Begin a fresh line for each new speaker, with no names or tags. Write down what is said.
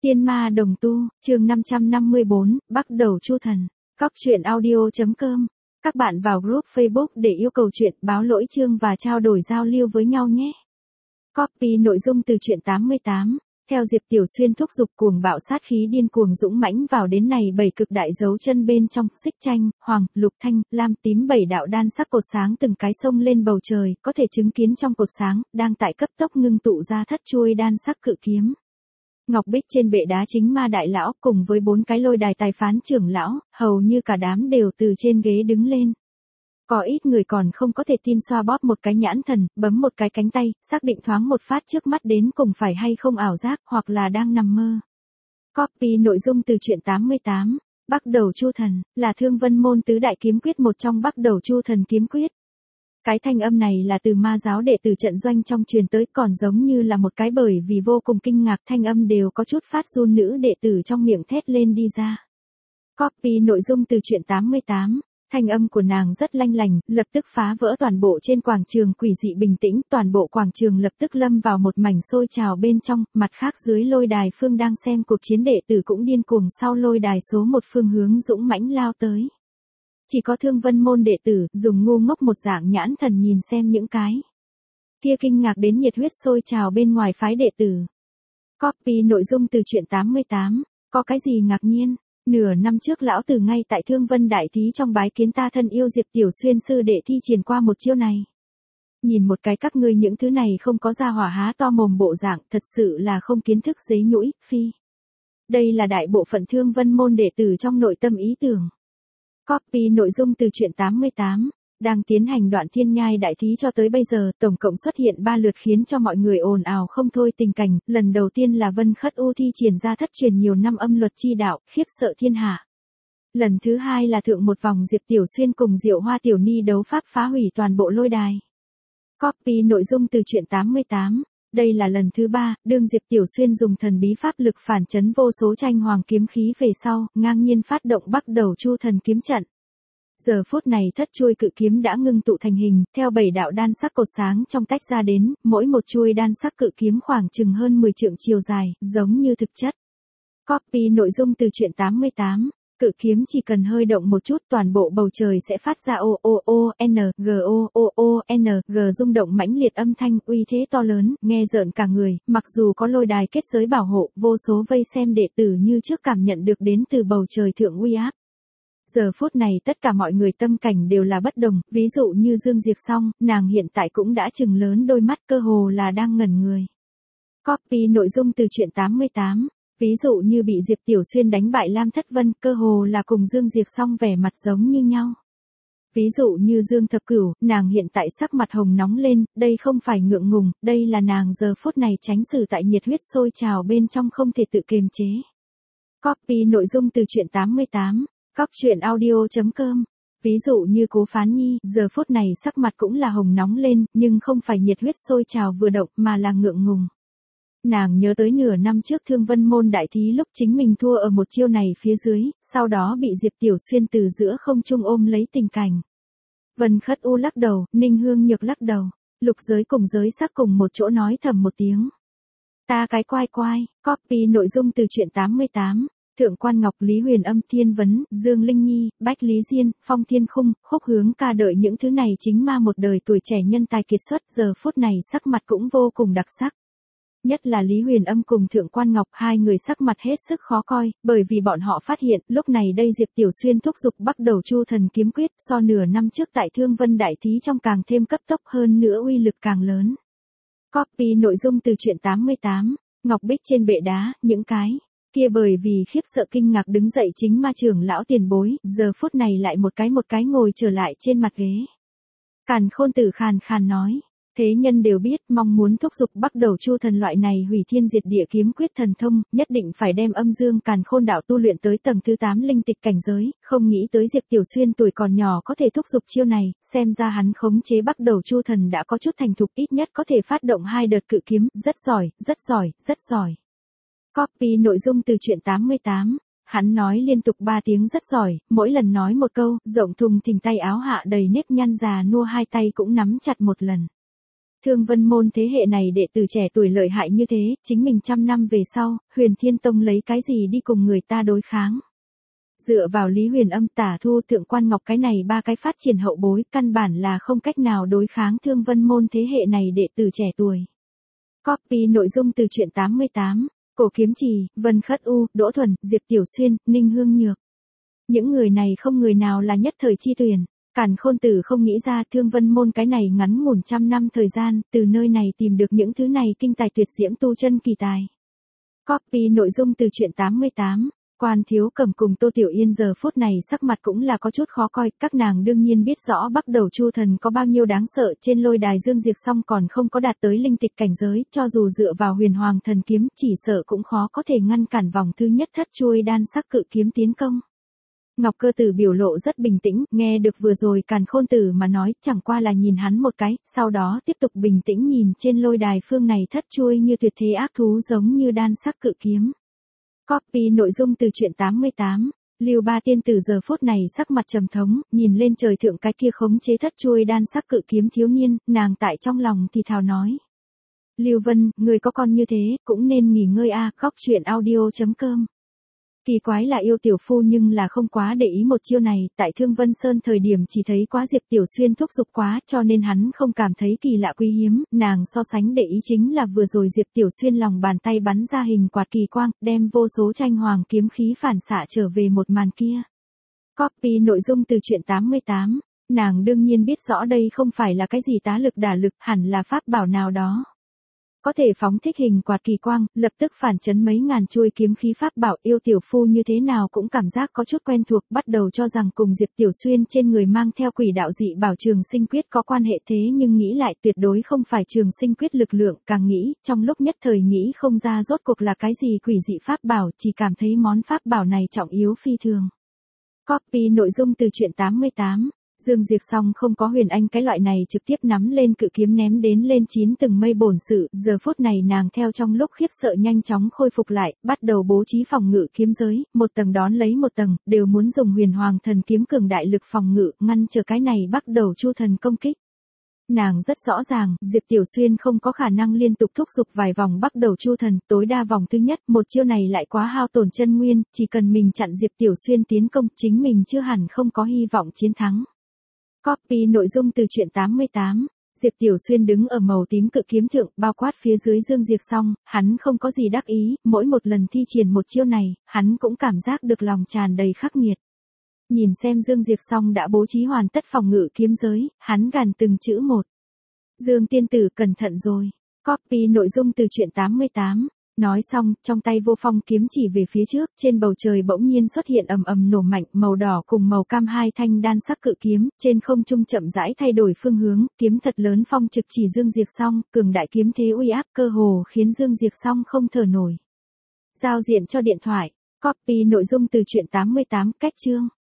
Tiên ma đồng tu, chương 554, bắt đầu chu thần. Cóc truyện audio.com. Các bạn vào group Facebook để yêu cầu chuyện, báo lỗi chương và trao đổi giao lưu với nhau nhé. Copy nội dung từ truyện 88. Theo Diệp Tiểu Xuyên thúc giục cuồng bạo sát khí điên cuồng dũng mãnh vào đến này bảy cực đại dấu chân bên trong, xích tranh, hoàng, lục thanh, lam tím bảy đạo đan sắc cột sáng từng cái sông lên bầu trời, có thể chứng kiến trong cột sáng, đang tại cấp tốc ngưng tụ ra thất chuôi đan sắc cự kiếm. Ngọc bích trên bệ đá chính ma đại lão cùng với 4 cái lôi đài tài phán trưởng lão, hầu như cả đám đều từ trên ghế đứng lên. Có ít người còn không có thể tin xoa bóp một cái nhãn thần, bấm một cái cánh tay, xác định thoáng một phát trước mắt đến cùng phải hay không ảo giác hoặc là đang nằm mơ. Copy nội dung từ truyện 88. Bắt đầu chu thần, là Thương Vân môn tứ đại kiếm quyết một trong bắt đầu chu thần kiếm quyết. Cái thanh âm này là từ ma giáo đệ tử trận doanh trong truyền tới, còn giống như là một cái bởi vì vô cùng kinh ngạc thanh âm đều có chút phát run nữ đệ tử trong miệng thét lên đi ra. Copy nội dung từ truyện 88. Thanh âm của nàng rất lanh lành, lập tức phá vỡ toàn bộ trên quảng trường quỷ dị bình tĩnh, toàn bộ quảng trường lập tức lâm vào một mảnh sôi trào bên trong, mặt khác dưới lôi đài phương đang xem cuộc chiến đệ tử cũng điên cuồng sau lôi đài số một phương hướng dũng mãnh lao tới. Chỉ có Thương Vân môn đệ tử, dùng ngu ngốc một dạng nhãn thần nhìn xem những cái kia kinh ngạc đến nhiệt huyết sôi trào bên ngoài phái đệ tử. Copy nội dung từ truyện 88, có cái gì ngạc nhiên? Nửa năm trước lão tử ngay tại Thương Vân đại thí trong bái kiến ta thân yêu Diệp Tiểu Xuyên sư đệ thi triển qua một chiêu này. Nhìn một cái các ngươi những thứ này không có ra hỏa há to mồm bộ dạng, thật sự là không kiến thức dế nhũi, phi. Đây là đại bộ phận Thương Vân môn đệ tử trong nội tâm ý tưởng. Copy nội dung từ truyện 88, đang tiến hành đoạn thiên nhai đại thí cho tới bây giờ, tổng cộng xuất hiện 3 lượt khiến cho mọi người ồn ào không thôi tình cảnh, lần đầu tiên là Vân Khất U thi triển ra thất truyền nhiều năm âm luật chi đạo, khiếp sợ thiên hạ. Lần thứ hai là thượng một vòng Diệp Tiểu Xuyên cùng Diệu Hoa Tiểu Ni đấu pháp phá hủy toàn bộ lôi đài. Copy nội dung từ truyện 88. Đây là lần thứ 3, đương Diệp Tiểu Xuyên dùng thần bí pháp lực phản chấn vô số tranh hoàng kiếm khí về sau, ngang nhiên phát động bắt đầu chu thần kiếm trận. Giờ phút này thất chuôi cự kiếm đã ngưng tụ thành hình, theo 7 đạo đan sắc cột sáng trong tách ra đến, mỗi một chuôi đan sắc cự kiếm khoảng chừng hơn 10 trượng chiều dài, giống như thực chất. Copy nội dung từ truyện 88. Cự kiếm chỉ cần hơi động một chút toàn bộ bầu trời sẽ phát ra g rung động mãnh liệt âm thanh uy thế to lớn, nghe rợn cả người, mặc dù có lôi đài kết giới bảo hộ, vô số vây xem đệ tử như trước cảm nhận được đến từ bầu trời thượng uy áp. Giờ phút này tất cả mọi người tâm cảnh đều là bất đồng, ví dụ như Dương Diệp Song, nàng hiện tại cũng đã trừng lớn đôi mắt cơ hồ là đang ngẩn người. Copy nội dung từ truyện 88. Ví dụ như bị Diệp Tiểu Xuyên đánh bại Lam Thất Vân, cơ hồ là cùng Dương Diệp Song vẻ mặt giống như nhau. Ví dụ như Dương Thập Cửu, nàng hiện tại sắc mặt hồng nóng lên, đây không phải ngượng ngùng, đây là nàng giờ phút này tránh xử tại nhiệt huyết sôi trào bên trong không thể tự kiềm chế. Copy nội dung từ truyện 88, cóc truyện audio.com. Ví dụ như Cố Phán Nhi, giờ phút này sắc mặt cũng là hồng nóng lên, nhưng không phải nhiệt huyết sôi trào vừa động mà là ngượng ngùng. Nàng nhớ tới nửa năm trước Thương Vân môn đại thí lúc chính mình thua ở một chiêu này phía dưới, sau đó bị Diệp Tiểu Xuyên từ giữa không trung ôm lấy tình cảnh. Vân Khất U lắc đầu, Ninh Hương Nhược lắc đầu, Lục Giới cùng Giới Sắc cùng một chỗ nói thầm một tiếng. Ta cái quai quai. Copy nội dung từ truyện 88. Thượng Quan Ngọc, Lý Huyền Âm, Thiên Vấn, Dương Linh Nhi, Bách Lý Diên, Phong Thiên Khung, Khúc Hướng Ca đợi những thứ này chính ma một đời tuổi trẻ nhân tài kiệt xuất, giờ phút này sắc mặt cũng vô cùng đặc sắc. Nhất là Lý Huyền Âm cùng Thượng Quan Ngọc, hai người sắc mặt hết sức khó coi, bởi vì bọn họ phát hiện, lúc này đây Diệp Tiểu Xuyên thúc giục bắt đầu chu thần kiếm quyết, so nửa năm trước tại Thương Vân đại thí trong càng thêm cấp tốc hơn nữa uy lực càng lớn. Copy nội dung từ truyện 88, Ngọc bích trên bệ đá, những cái kia bởi vì khiếp sợ kinh ngạc đứng dậy chính ma trưởng lão tiền bối, giờ phút này lại một cái ngồi trở lại trên mặt ghế. Càn Khôn Tử khàn khàn nói. Thế nhân đều biết, mong muốn thúc giục bắt đầu chu thần loại này hủy thiên diệt địa kiếm quyết thần thông, nhất định phải đem âm dương càn khôn đạo tu luyện tới tầng thứ 8 linh tịch cảnh giới, không nghĩ tới Diệp Tiểu Xuyên tuổi còn nhỏ có thể thúc giục chiêu này, xem ra hắn khống chế bắt đầu chu thần đã có chút thành thục, ít nhất có thể phát động 2 đợt cự kiếm, rất giỏi, rất giỏi, rất giỏi. Copy nội dung từ truyện 88. Hắn nói liên tục 3 tiếng rất giỏi, mỗi lần nói một câu, rộng thùng thình tay áo hạ đầy nếp nhăn già nua hai tay cũng nắm chặt một lần. Thương Vân môn thế hệ này đệ tử trẻ tuổi lợi hại như thế, chính mình trăm năm về sau, Huyền Thiên Tông lấy cái gì đi cùng người ta đối kháng. Dựa vào Lý Huyền Âm, Tả Thu, Thượng Quan Ngọc cái này ba cái phát triển hậu bối, căn bản là không cách nào đối kháng Thương Vân môn thế hệ này đệ tử trẻ tuổi. Copy nội dung từ truyện 88, Cổ Kiếm Trì, Vân Khất U, Đỗ Thuần, Diệp Tiểu Xuyên, Ninh Hương Nhược. Những người này không người nào là nhất thời chi tuyển. Càn Khôn Tử không nghĩ ra Thương Vân môn cái này ngắn ngủn trăm năm thời gian, từ nơi này tìm được những thứ này kinh tài tuyệt diễm tu chân kỳ tài. Copy nội dung từ truyện 88. Quan Thiếu Cẩm cùng Tô Tiểu Yên giờ phút này sắc mặt cũng là có chút khó coi, các nàng đương nhiên biết rõ Bắc Đầu Chu Thần có bao nhiêu đáng sợ, trên lôi đài Dương Diệt Song còn không có đạt tới linh tịch cảnh giới, cho dù dựa vào Huyền Hoàng Thần Kiếm, chỉ sợ cũng khó có thể ngăn cản vòng thứ nhất thất chuôi đan sắc cự kiếm tiến công. Ngọc Cơ Tử biểu lộ rất bình tĩnh, nghe được vừa rồi Càn Khôn Tử mà nói, chẳng qua là nhìn hắn một cái, sau đó tiếp tục bình tĩnh nhìn trên lôi đài phương này thất chuôi như tuyệt thế ác thú giống như đan sắc cự kiếm. Copy nội dung từ truyện 88. Lưu Ba tiên tử giờ phút này sắc mặt trầm thống, nhìn lên trời thượng cái kia khống chế thất chuôi đan sắc cự kiếm thiếu niên, nàng tại trong lòng thì thào nói. Lưu Vân, người có con như thế, cũng nên nghỉ ngơi a. Góc truyện audio.com. Kỳ quái là Yêu tiểu phu nhưng là không quá để ý một chiêu này, tại Thương Vân Sơn thời điểm chỉ thấy quá Diệp Tiểu Xuyên thúc giục quá, cho nên hắn không cảm thấy kỳ lạ quý hiếm, nàng so sánh để ý chính là vừa rồi Diệp Tiểu Xuyên lòng bàn tay bắn ra hình quạt kỳ quang, đem vô số tranh hoàng kiếm khí phản xạ trở về một màn kia. Copy nội dung từ truyện 88. Nàng đương nhiên biết rõ đây không phải là cái gì tá lực đả lực, hẳn là pháp bảo nào đó. Có thể phóng thích hình quạt kỳ quang, lập tức phản chấn mấy ngàn chuôi kiếm khí pháp bảo. Yêu tiểu phu như thế nào cũng cảm giác có chút quen thuộc, bắt đầu cho rằng cùng Diệp Tiểu Xuyên trên người mang theo quỷ đạo dị bảo Trường Sinh Quyết có quan hệ, thế nhưng nghĩ lại tuyệt đối không phải Trường Sinh Quyết lực lượng, càng nghĩ, trong lúc nhất thời nghĩ không ra rốt cuộc là cái gì quỷ dị pháp bảo, chỉ cảm thấy món pháp bảo này trọng yếu phi thường. Copy nội dung từ truyện 88. Dương Diệt Song không có Huyền Anh cái loại này trực tiếp nắm lên cự kiếm ném đến lên 9 tầng mây bổn sự, giờ phút này nàng theo trong lúc khiếp sợ nhanh chóng khôi phục lại, bắt đầu bố trí phòng ngự kiếm giới, một tầng đón lấy một tầng, đều muốn dùng Huyền Hoàng Thần Kiếm cường đại lực phòng ngự, ngăn trở cái này Bắc Đầu Chu Thần công kích. Nàng rất rõ ràng, Diệp Tiểu Xuyên không có khả năng liên tục thúc giục vài vòng Bắc Đầu Chu Thần, tối đa vòng thứ nhất, một chiêu này lại quá hao tổn chân nguyên, chỉ cần mình chặn Diệp Tiểu Xuyên tiến công, chính mình chưa hẳn không có hy vọng chiến thắng. Copy nội dung từ truyện 88. Diệp Tiểu Xuyên đứng ở màu tím cự kiếm thượng, bao quát phía dưới Dương Diệt Song, hắn không có gì đắc ý, mỗi một lần thi triển một chiêu này, hắn cũng cảm giác được lòng tràn đầy khắc nghiệt. Nhìn xem Dương Diệt Song đã bố trí hoàn tất phòng ngự kiếm giới, hắn gằn từng chữ một. Dương tiên tử cẩn thận rồi. Copy nội dung từ truyện 88. Nói xong, trong tay Vô Phong kiếm chỉ về phía trước, trên bầu trời bỗng nhiên xuất hiện ầm ầm nổ mạnh, màu đỏ cùng màu cam hai thanh đan sắc cự kiếm, trên không trung chậm rãi thay đổi phương hướng, kiếm thật lớn phong trực chỉ Dương Diệt Song, cường đại kiếm thế uy áp cơ hồ khiến Dương Diệt Song không thở nổi. Giao diện cho điện thoại. Copy nội dung từ truyện 88, cách chương.